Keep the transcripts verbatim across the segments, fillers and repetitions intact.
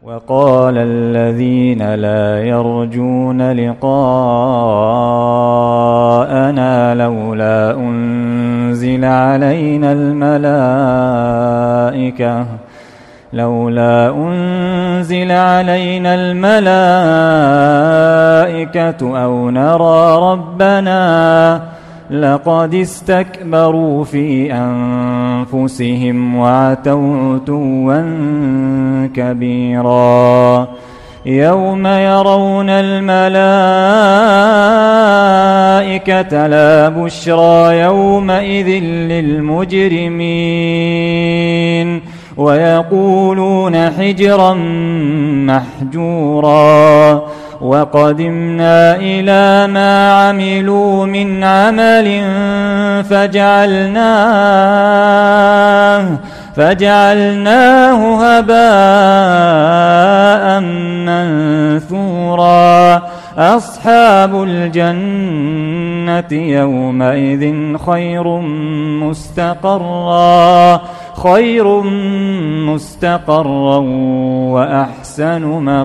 وقال الذين لا يرجون لقاءنا لولا أنزل علينا الملائكة لولا أنزل علينا الملائكة أو نرى ربنا لقد استكبروا في أنفسهم وعتوا عتوا كبيرا يوم يرون الملائكة لا بشرى يومئذ للمجرمين ويقولون حجرا محجورا وقدمنا إلى ما عملوا من عمل فجعلناه فجعلناه هباء منثورا أصحاب الجنة يومئذ خير مستقرا خير مستقرا وأحسن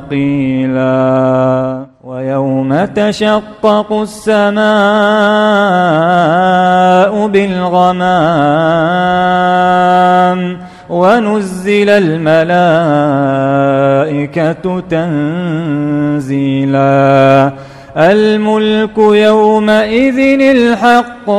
مقيلا ويوم تشقق السماء بالغمام ونزل الملائكة تنزيلا الملك يومئذ الحق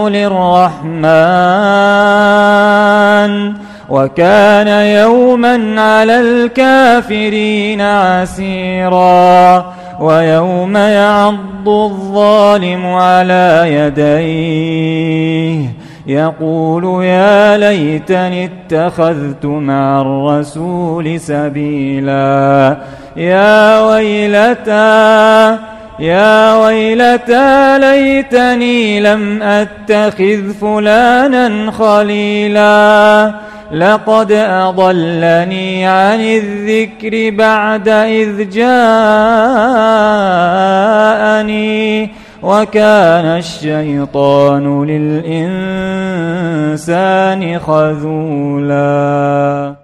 للرحمن وكان يوما على الكافرين عسيرا ويوم يعض الظالم على يديه يقول يا ليتني اتخذت مع الرسول سبيلا يا ويلتى يا ويلتى ليتني لم أتخذ فلانا خليلا لقد أضلني عن الذكر بعد إذ جاءني وكان الشيطان للإنسان خذولا.